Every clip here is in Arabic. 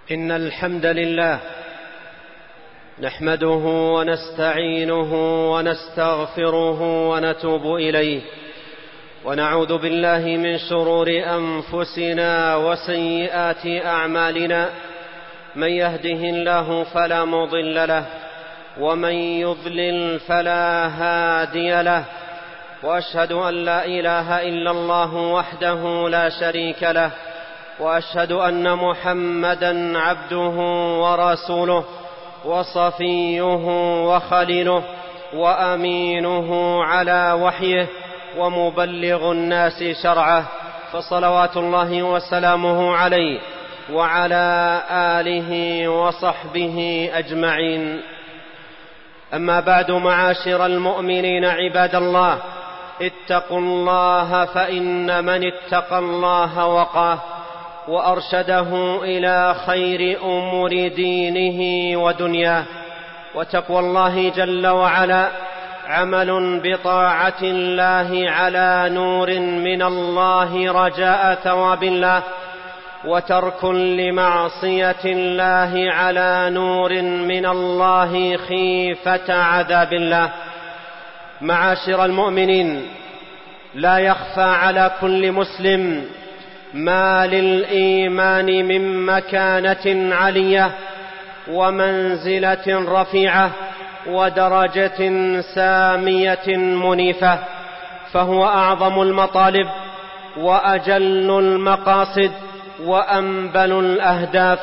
إن الحمد لله نحمده ونستعينه ونستغفره ونتوب إليه، ونعوذ بالله من شرور أنفسنا وسيئات أعمالنا. من يهده الله فلا مضل له، ومن يضلل فلا هادي له، وأشهد أن لا إله إلا الله وحده لا شريك له، وأشهد أن محمدًا عبده ورسوله وصفيه وخليله وأمينه على وحيه ومبلغ الناس شرعه، فصلوات الله وسلامه عليه وعلى آله وصحبه أجمعين. أما بعد، معاشر المؤمنين عباد الله، اتقوا الله، فإن من اتقى الله وقاه وأرشده إلى خير أمور دينه ودنياه. وتقوى الله جل وعلا عمل بطاعة الله على نور من الله رجاء ثواب الله، وترك لمعصية الله على نور من الله خيفة عذاب الله. معاشر المؤمنين، لا يخفى على كل مسلم ما للإيمان من مكانة علية ومنزلة رفيعة ودرجة سامية منيفة، فهو أعظم المطالب وأجل المقاصد وأنبل الأهداف.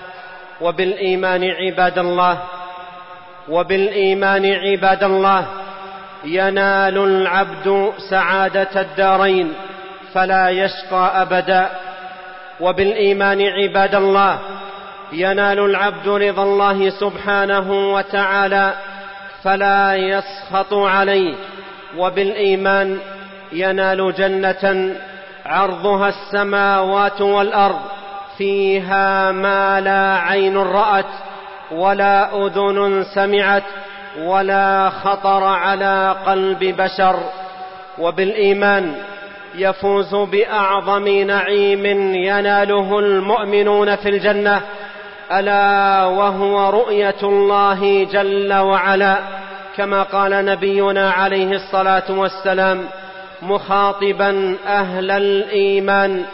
وبالإيمان عباد الله ينال العبد سعادة الدارين فلا يشقى أبدا. وبالإيمان عباد الله ينال العبد رضا الله سبحانه وتعالى فلا يسخط عليه. وبالإيمان ينال جنة عرضها السماوات والأرض، فيها ما لا عين رأت ولا أذن سمعت ولا خطر على قلب بشر. وبالإيمان يفوز بأعظم نعيم يناله المؤمنون في الجنة، ألا وهو رؤية الله جل وعلا، كما قال نبينا عليه الصلاة والسلام مخاطبا أهل الإيمان: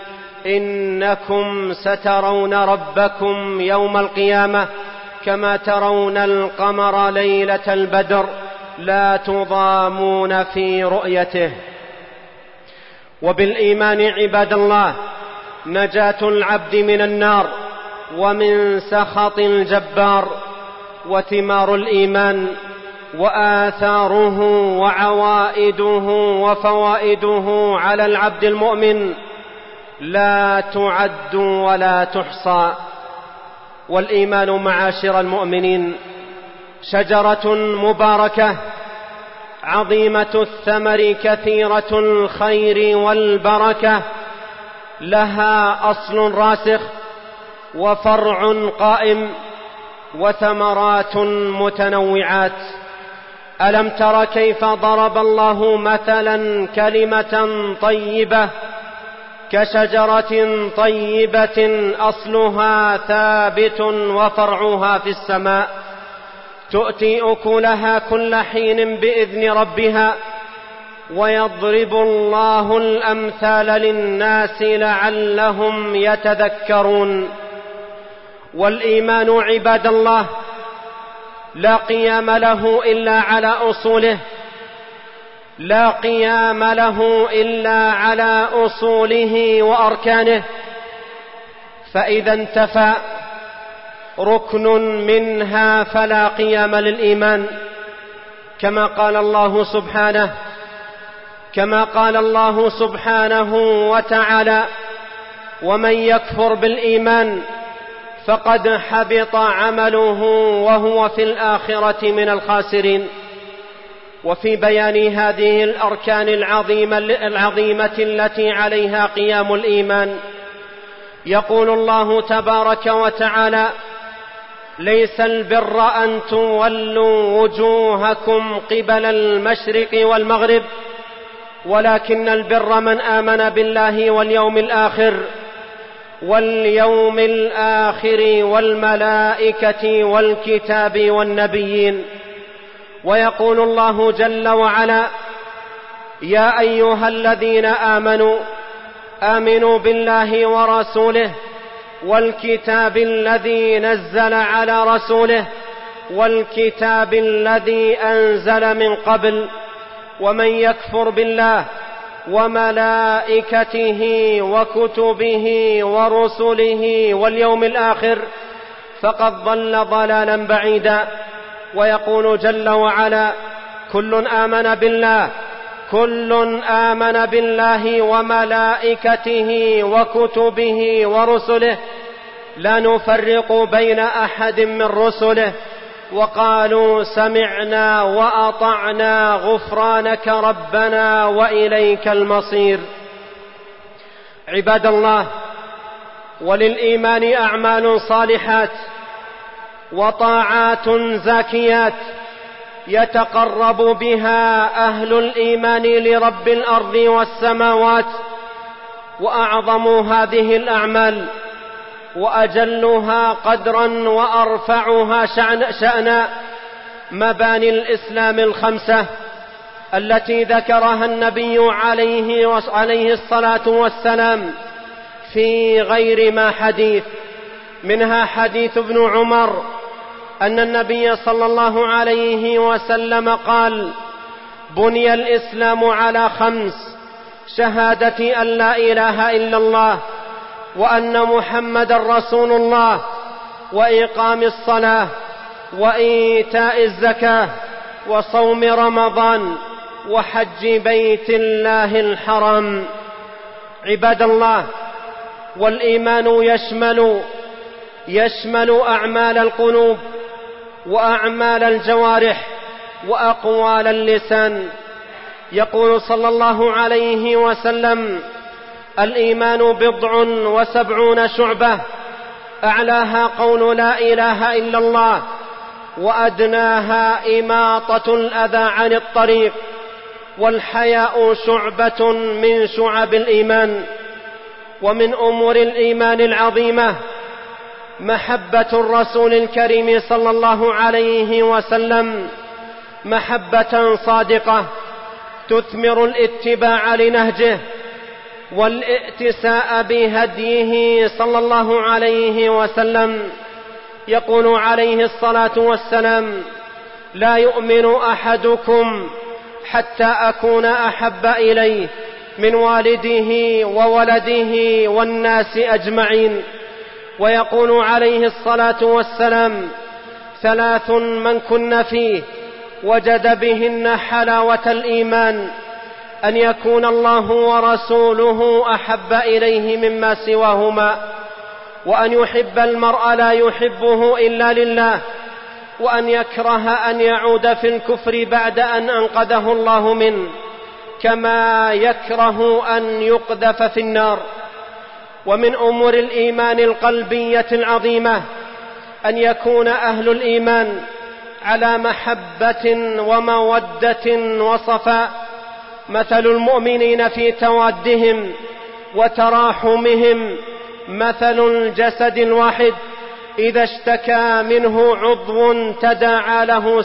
إنكم سترون ربكم يوم القيامة كما ترون القمر ليلة البدر، لا تضامون في رؤيته. وبالإيمان عباد الله نجاة العبد من النار ومن سخط الجبار. وثمار الإيمان وآثاره وعوائده وفوائده على العبد المؤمن لا تعد ولا تحصى. والإيمان معاشر المؤمنين شجرة مباركة عظيمة الثمر كثيرة الخير والبركة، لها أصل راسخ وفرع قائم وثمرات متنوعات. ألم تر كيف ضرب الله مثلا كلمة طيبة كشجرة طيبة أصلها ثابت وفرعها في السماء، تؤتي أكلها كل حين بإذن ربها، ويضرب الله الأمثال للناس لعلهم يتذكرون. والإيمان عباد الله لا قيام له إلا على أصوله، لا قيام له إلا على أصوله وأركانه، فإذا انتفى ركن منها فلا قيام للإيمان، كما قال الله سبحانه وتعالى: ومن يكفر بالإيمان فقد حبط عمله وهو في الآخرة من الخاسرين. وفي بيان هذه الأركان العظيمة التي عليها قيام الإيمان يقول الله تبارك وتعالى: ليس البر أن تولوا وجوهكم قبل المشرق والمغرب، ولكن البر من آمن بالله واليوم الآخر واليوم الآخر والملائكة والكتاب والنبيين. ويقول الله جل وعلا: يا أيها الذين آمنوا بالله ورسوله والكتاب الذي نزل على رسوله والكتاب الذي أنزل من قبل، ومن يكفر بالله وملائكته وكتبه ورسله واليوم الآخر فقد ضل ضلالا بعيدا. ويقول جل وعلا: كل آمن بالله وملائكته وكتبه ورسله لا نفرق بين أحد من رسله وقالوا سمعنا وأطعنا غفرانك ربنا وإليك المصير. عباد الله، وللإيمان أعمال صالحات وطاعات زاكيات يتقرب بها أهل الإيمان لرب الأرض والسماوات. وأعظم هذه الأعمال وأجلها قدرا وأرفعها شأنا مباني الإسلام الخمسة التي ذكرها النبي عليه الصلاة والسلام في غير ما حديث. منها حديث ابن عمر أن النبي صلى الله عليه وسلم قال: بني الإسلام على 5: شهادة أن لا إله إلا الله وأن محمد رسول الله، وإقام الصلاة، وإيتاء الزكاة، وصوم رمضان، وحج بيت الله الحرام. عباد الله، والإيمان يشمل أعمال القلوب وأعمال الجوارح وأقوال اللسان. يقول صلى الله عليه وسلم: الإيمان 70 شعبة، أعلاها قول لا إله إلا الله، وأدناها إماطة الأذى عن الطريق، والحياء شعبة من شعب الإيمان. ومن أمور الإيمان العظيمة محبة الرسول الكريم صلى الله عليه وسلم محبة صادقة تثمر الاتباع لنهجه والائتساء بهديه صلى الله عليه وسلم. يقول عليه الصلاة والسلام: لا يؤمن أحدكم حتى أكون أحب إليه من والده وولده والناس أجمعين. ويقول عليه الصلاة والسلام: 3 من كن فيه وجد بهن حلاوة الإيمان: أن يكون الله ورسوله أحب إليه مما سواهما، وأن يحب المرء لا يحبه إلا لله، وأن يكره أن يعود في الكفر بعد أن أنقذه الله منه، كما يكره أن يقذف في النار. ومن أمور الإيمان القلبية العظيمة أن يكون أهل الإيمان على محبة ومودة وصفاء، مثل المؤمنين في توادهم وتراحمهم مثل الجسد الواحد إذا اشتكى منه عضو تداعى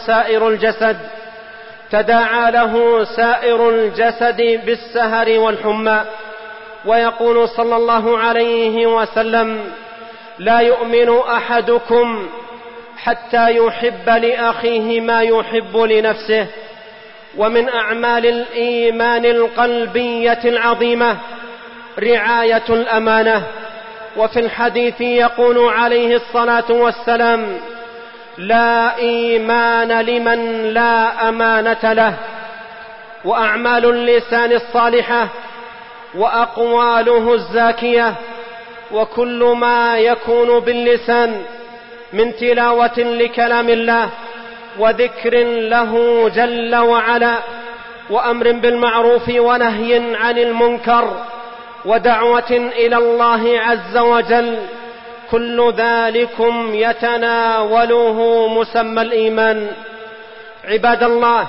له سائر الجسد بالسهر والحمى. ويقول صلى الله عليه وسلم: لا يؤمن أحدكم حتى يحب لأخيه ما يحب لنفسه. ومن أعمال الإيمان القلبية العظيمة رعاية الأمانة. وفي الحديث يقول عليه الصلاة والسلام: لا إيمان لمن لا أمانة له. وأعمال اللسان الصالحة وأقواله الزاكية، وكل ما يكون باللسان من تلاوة لكلام الله وذكر له جل وعلا، وأمر بالمعروف ونهي عن المنكر، ودعوة إلى الله عز وجل، كل ذلكم يتناوله مسمى الإيمان. عباد الله،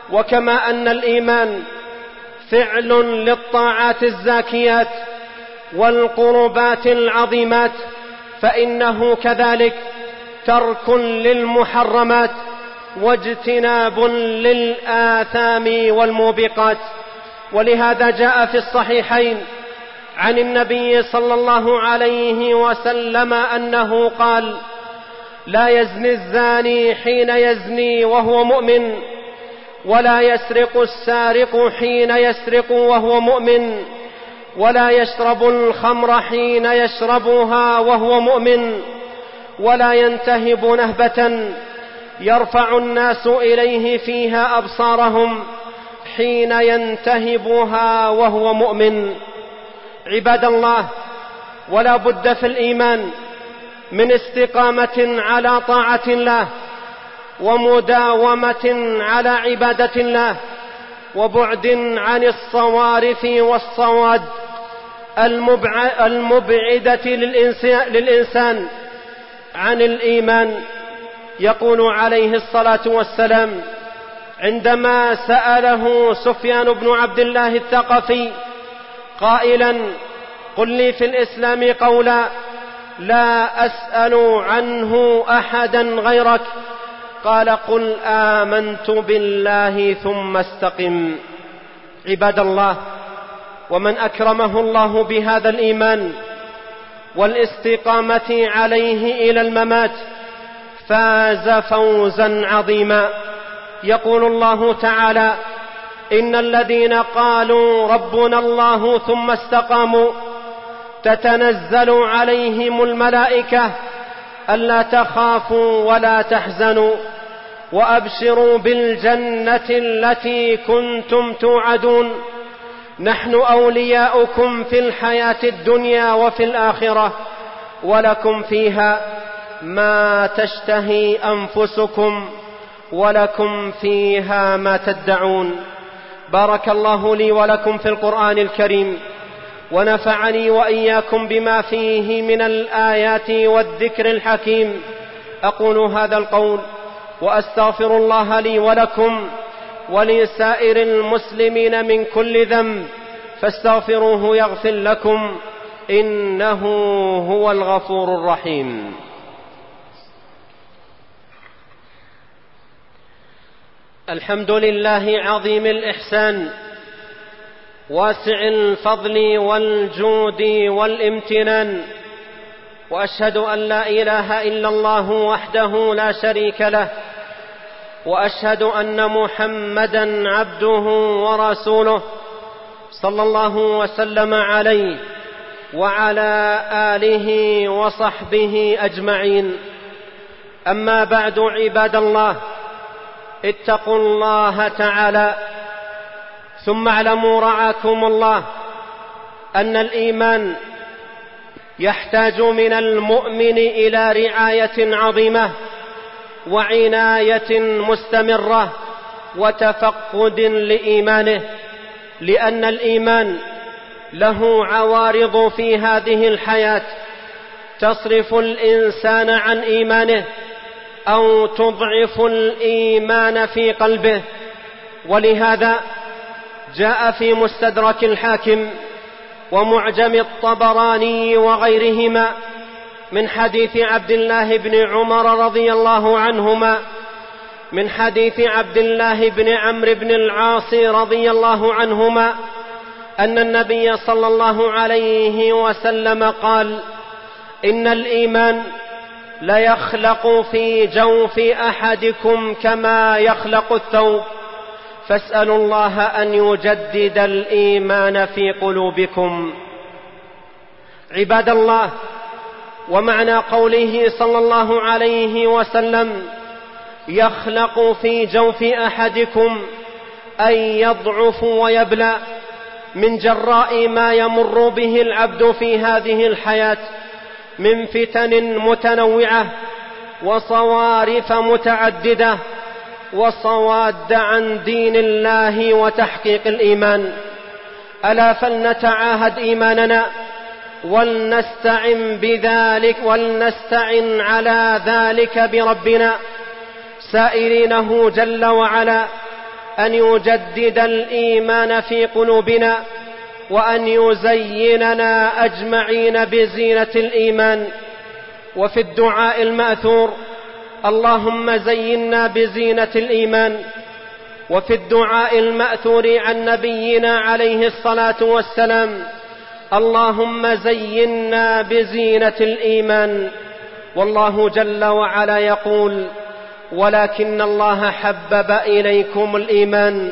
وكما أن الإيمان فعل للطاعات الزاكيات والقربات العظيمات، فإنه كذلك ترك للمحرمات واجتناب للآثام والموبقات. ولهذا جاء في الصحيحين عن النبي صلى الله عليه وسلم أنه قال: لا يزني الزاني حين يزني وهو مؤمن، ولا يسرق السارق حين يسرق وهو مؤمن، ولا يشرب الخمر حين يشربها وهو مؤمن، ولا ينتهب نهبة يرفع الناس إليه فيها أبصارهم حين ينتهبها وهو مؤمن. عباد الله، ولا بد في الإيمان من استقامة على طاعة الله، ومداومة على عبادة الله، وبعد عن الصوارف والصواد المبعدة للإنسان عن الإيمان. يقول عليه الصلاة والسلام عندما سأله سفيان بن عبد الله الثقفي قائلا: قل لي في الإسلام قولا لا أسأل عنه أحدا غيرك، قال: قل آمنت بالله ثم استقم. عباد الله، ومن أكرمه الله بهذا الإيمان والاستقامة عليه إلى الممات فاز فوزا عظيما. يقول الله تعالى: إن الذين قالوا ربنا الله ثم استقاموا تتنزل عليهم الملائكة ألا تخافوا ولا تحزنوا وأبشروا بالجنة التي كنتم توعدون، نحن أولياؤكم في الحياة الدنيا وفي الآخرة، ولكم فيها ما تشتهي أنفسكم ولكم فيها ما تدعون. بارك الله لي ولكم في القرآن الكريم، ونفعني وإياكم بما فيه من الآيات والذكر الحكيم. أقول هذا القول وأستغفر الله لي ولكم ولسائر المسلمين من كل ذنب، فاستغفروه يغفر لكم، إنه هو الغفور الرحيم. الحمد لله عظيم الإحسان واسع الفضل والجود والامتنان، وأشهد أن لا إله إلا الله وحده لا شريك له، وأشهد أن محمدًا عبده ورسوله صلى الله وسلم عليه وعلى آله وصحبه أجمعين. أما بعد، عباد الله، اتقوا الله تعالى، ثم اعلموا رعاكم الله أن الإيمان يحتاج من المؤمن إلى رعاية عظيمة وعناية مستمرة وتفقد لإيمانه، لأن الإيمان له عوارض في هذه الحياة تصرف الإنسان عن إيمانه أو تضعف الإيمان في قلبه. ولهذا جاء في مستدرك الحاكم ومعجم الطبراني وغيرهما من حديث عبد الله بن عمر رضي الله عنهما من حديث عبد الله بن عمرو بن العاص رضي الله عنهما أن النبي صلى الله عليه وسلم قال: إن الإيمان ليخلق في جوف أحدكم كما يخلق الثوب، فاسألوا الله أن يجدد الإيمان في قلوبكم. عباد الله، ومعنى قوله صلى الله عليه وسلم يخلق في جوف أحدكم أي يضعف ويبلى من جراء ما يمر به العبد في هذه الحياة من فتن متنوعة وصوارف متعددة وصواد عن دين الله وتحقيق الإيمان. ألا فلنتعاهد إيماننا ولنستعن على ذلك بربنا، سائلينه جل وعلا أن يجدد الإيمان في قلوبنا وأن يزيننا أجمعين بزينة الإيمان. وفي الدعاء المأثور: اللهم زينا بزينة الإيمان. وفي الدعاء المأثور عن نبينا عليه الصلاة والسلام: اللهم زينا بزينة الإيمان. والله جل وعلا يقول: ولكن الله حبب إليكم الإيمان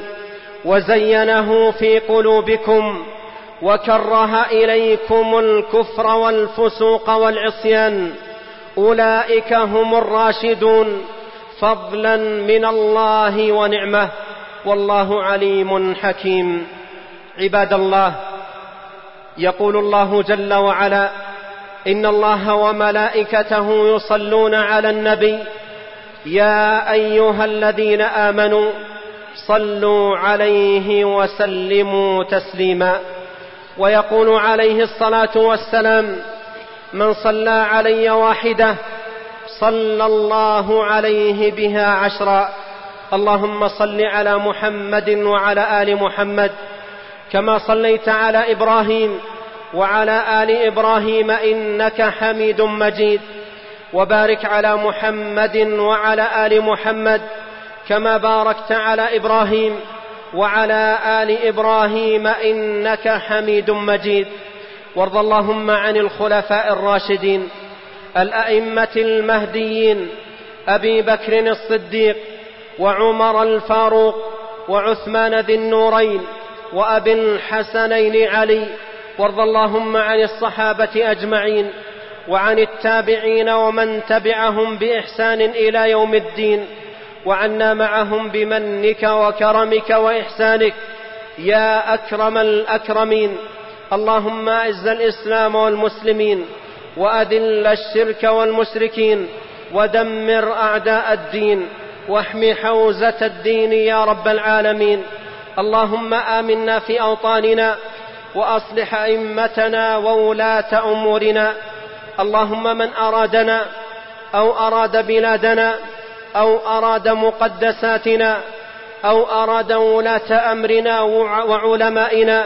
وزينه في قلوبكم وكره إليكم الكفر والفسوق والعصيان، أولئك هم الراشدون فضلا من الله ونعمة، والله عليم حكيم. عباد الله، يقول الله جل وعلا: إن الله وملائكته يصلون على النبي يا أيها الذين آمنوا صلوا عليه وسلموا تسليما. ويقول عليه الصلاة والسلام: من صلى علي واحدة صلى الله عليه بها 10. اللهم صل على محمد وعلى آل محمد كما صليت على إبراهيم وعلى آل إبراهيم إنك حميد مجيد، وبارك على محمد وعلى آل محمد كما باركت على إبراهيم وعلى آل إبراهيم إنك حميد مجيد. وارض اللهم عن الخلفاء الراشدين الأئمة المهديين أبي بكر الصديق وعمر الفاروق وعثمان ذي النورين وأبي الحسنين علي. وارض اللهم عن الصحابة أجمعين وعن التابعين ومن تبعهم بإحسان إلى يوم الدين، وعنا معهم بمنك وكرمك وإحسانك يا أكرم الأكرمين. اللهم أعز الإسلام والمسلمين وأذل الشرك والمشركين ودمر أعداء الدين واحم حوزة الدين يا رب العالمين. اللهم آمنا في أوطاننا وأصلح أئمتنا وولاة أمورنا. اللهم من أرادنا أو أراد بلادنا أو أراد مقدساتنا أو أراد ولاة أمرنا وعلمائنا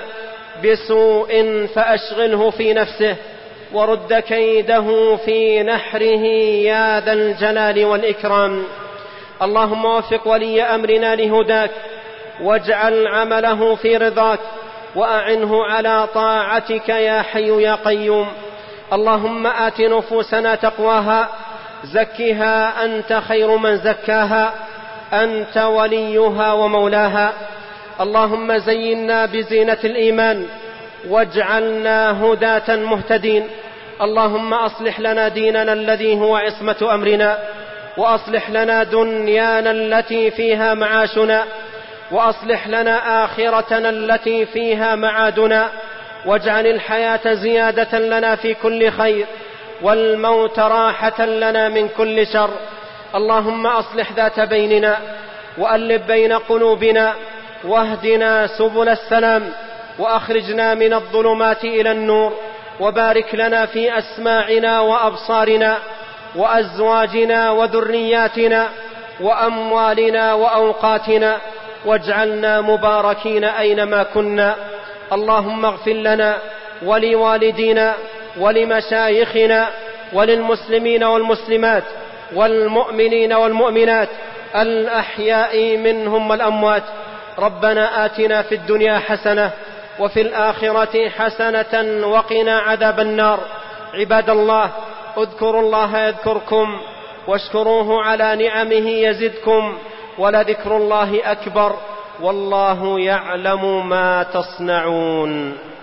بسوء فأشغله في نفسه ورد كيده في نحره يا ذا الجلال والإكرام. اللهم وفق ولي أمرنا لهداك واجعل عمله في رضاك وأعنه على طاعتك يا حي يا قيوم. اللهم آت نفوسنا تقواها زكها أنت خير من زكاها أنت وليها ومولاها. اللهم زينا بزينة الإيمان واجعلنا هداة مهتدين. اللهم أصلح لنا ديننا الذي هو عصمة أمرنا، وأصلح لنا دنيانا التي فيها معاشنا، وأصلح لنا آخرتنا التي فيها معادنا، واجعل الحياة زيادة لنا في كل خير والموت راحة لنا من كل شر. اللهم أصلح ذات بيننا وألف بين قلوبنا واهدنا سبل السلام وأخرجنا من الظلمات إلى النور، وبارك لنا في أسماعنا وأبصارنا وأزواجنا وذرياتنا وأموالنا وأوقاتنا، واجعلنا مباركين أينما كنا. اللهم اغفر لنا ولوالدينا ولمشايخنا وللمسلمين والمسلمات والمؤمنين والمؤمنات الأحياء منهم والأموات. ربنا آتنا في الدنيا حسنة وفي الآخرة حسنة وقنا عذاب النار. عباد الله، اذكروا الله يذكركم واشكروه على نعمه يزدكم، ولذكر الله أكبر، والله يعلم ما تصنعون.